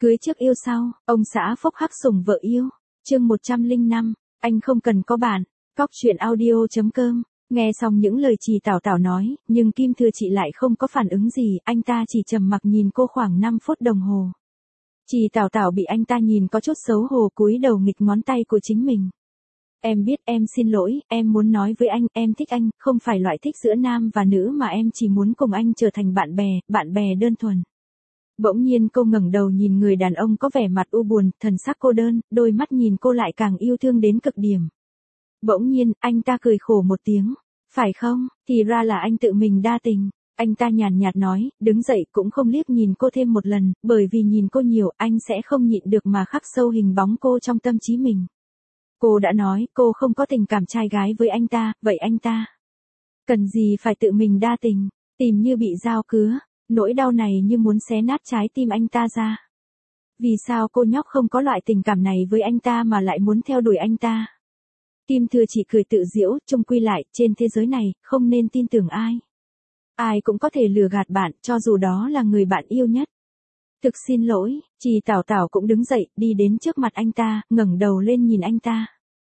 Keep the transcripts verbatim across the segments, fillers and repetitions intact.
Cưới trước yêu sau, ông xã phốc hắc sủng vợ yêu. Chương một trăm lẻ năm, anh không cần có bạn. Cóc truyện audio.com. Nghe xong những lời Trì Tảo Tảo nói, nhưng Kim Thừa Chị lại không có phản ứng gì, anh ta chỉ trầm mặc nhìn cô khoảng năm phút đồng hồ. Trì Tảo Tảo bị anh ta nhìn có chút xấu hổ, cúi đầu nghịch ngón tay của chính mình. Em biết, em xin lỗi, em muốn nói với anh, em thích anh, không phải loại thích giữa nam và nữ mà em chỉ muốn cùng anh trở thành bạn bè, bạn bè đơn thuần. Bỗng nhiên cô ngẩng đầu nhìn người đàn ông có vẻ mặt u buồn, thần sắc cô đơn, đôi mắt nhìn cô lại càng yêu thương đến cực điểm. Bỗng nhiên, anh ta cười khổ một tiếng. Phải không, thì ra là anh tự mình đa tình. Anh ta nhàn nhạt nói, đứng dậy cũng không liếc nhìn cô thêm một lần, bởi vì nhìn cô nhiều, anh sẽ không nhịn được mà khắc sâu hình bóng cô trong tâm trí mình. Cô đã nói, cô không có tình cảm trai gái với anh ta, vậy anh ta cần gì phải tự mình đa tình, tìm như bị dao cứa. Nỗi đau này như muốn xé nát trái tim anh ta ra. Vì sao cô nhóc không có loại tình cảm này với anh ta mà lại muốn theo đuổi anh ta? Kim Thừa Chỉ cười tự giễu, chung quy lại, trên thế giới này, không nên tin tưởng ai. Ai cũng có thể lừa gạt bạn, cho dù đó là người bạn yêu nhất. Thực xin lỗi, Trì Tảo Tảo cũng đứng dậy, đi đến trước mặt anh ta, ngẩng đầu lên nhìn anh ta.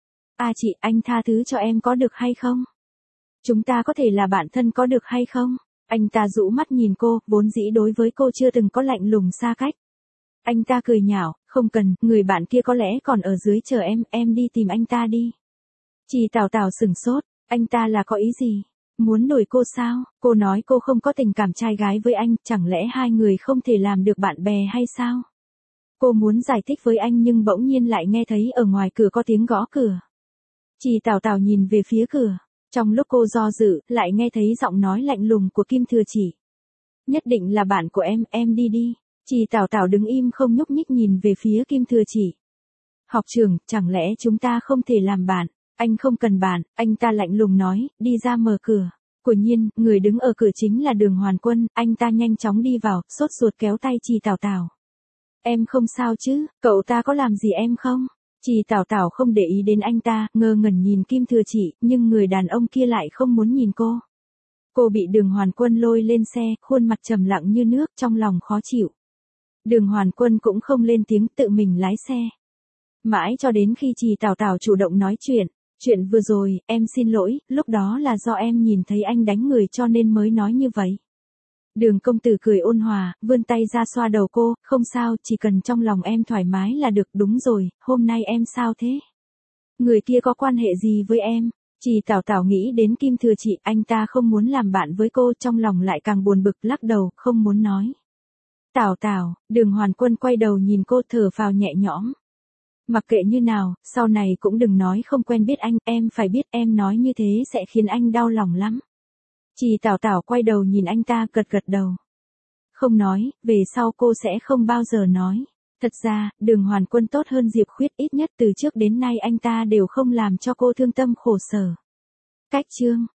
À chị, anh tha thứ cho em có được hay không? Chúng ta có thể là bạn thân có được hay không? Anh ta rũ mắt nhìn cô, vốn dĩ đối với cô chưa từng có lạnh lùng xa cách. Anh ta cười nhạo, không cần, người bạn kia có lẽ còn ở dưới chờ em, em đi tìm anh ta đi. Trì Tảo Tảo sửng sốt, anh ta là có ý gì? Muốn đuổi cô sao? Cô nói cô không có tình cảm trai gái với anh, chẳng lẽ hai người không thể làm được bạn bè hay sao? Cô muốn giải thích với anh nhưng bỗng nhiên lại nghe thấy ở ngoài cửa có tiếng gõ cửa. Trì Tảo Tảo nhìn về phía cửa. Trong lúc cô do dự, lại nghe thấy giọng nói lạnh lùng của Kim Thừa Chỉ. Nhất định là bạn của em, em đi đi. Trì Tảo Tảo đứng im không nhúc nhích nhìn về phía Kim Thừa Chỉ. Học trưởng, chẳng lẽ chúng ta không thể làm bạn? Anh không cần bạn, anh ta lạnh lùng nói, đi ra mở cửa. Quả nhiên, người đứng ở cửa chính là Đường Hoàn Quân, anh ta nhanh chóng đi vào, sốt ruột kéo tay Trì Tảo Tảo. Em không sao chứ, cậu ta có làm gì em không? Trì Tảo Tảo không để ý đến anh ta, ngơ ngẩn nhìn Kim Thừa Chỉ, nhưng người đàn ông kia lại không muốn nhìn cô. Cô bị Đường Hoàn Quân lôi lên xe, khuôn mặt trầm lặng như nước, trong lòng khó chịu. Đường Hoàn Quân cũng không lên tiếng, tự mình lái xe. Mãi cho đến khi Trì Tảo Tảo chủ động nói chuyện. Chuyện vừa rồi, em xin lỗi, lúc đó là do em nhìn thấy anh đánh người cho nên mới nói như vậy. Đường công tử cười ôn hòa, vươn tay ra xoa đầu cô, không sao, chỉ cần trong lòng em thoải mái là được. Đúng rồi, hôm nay em sao thế? Người kia có quan hệ gì với em? Trì Tảo Tảo nghĩ đến Kim Thừa Chỉ, anh ta không muốn làm bạn với cô, trong lòng lại càng buồn bực, lắc đầu, không muốn nói. Tảo Tảo, Đường Hoàn Quân quay đầu nhìn cô, thở phào nhẹ nhõm. Mặc kệ như nào, sau này cũng đừng nói không quen biết anh, em phải biết em nói như thế sẽ khiến anh đau lòng lắm. Trì Tảo Tảo quay đầu nhìn anh ta, gật gật đầu. Không nói, về sau cô sẽ không bao giờ nói. Thật ra, Đường Hoàn Quân tốt hơn Diệp Khuyết, ít nhất từ trước đến nay anh ta đều không làm cho cô thương tâm khổ sở. Cách chương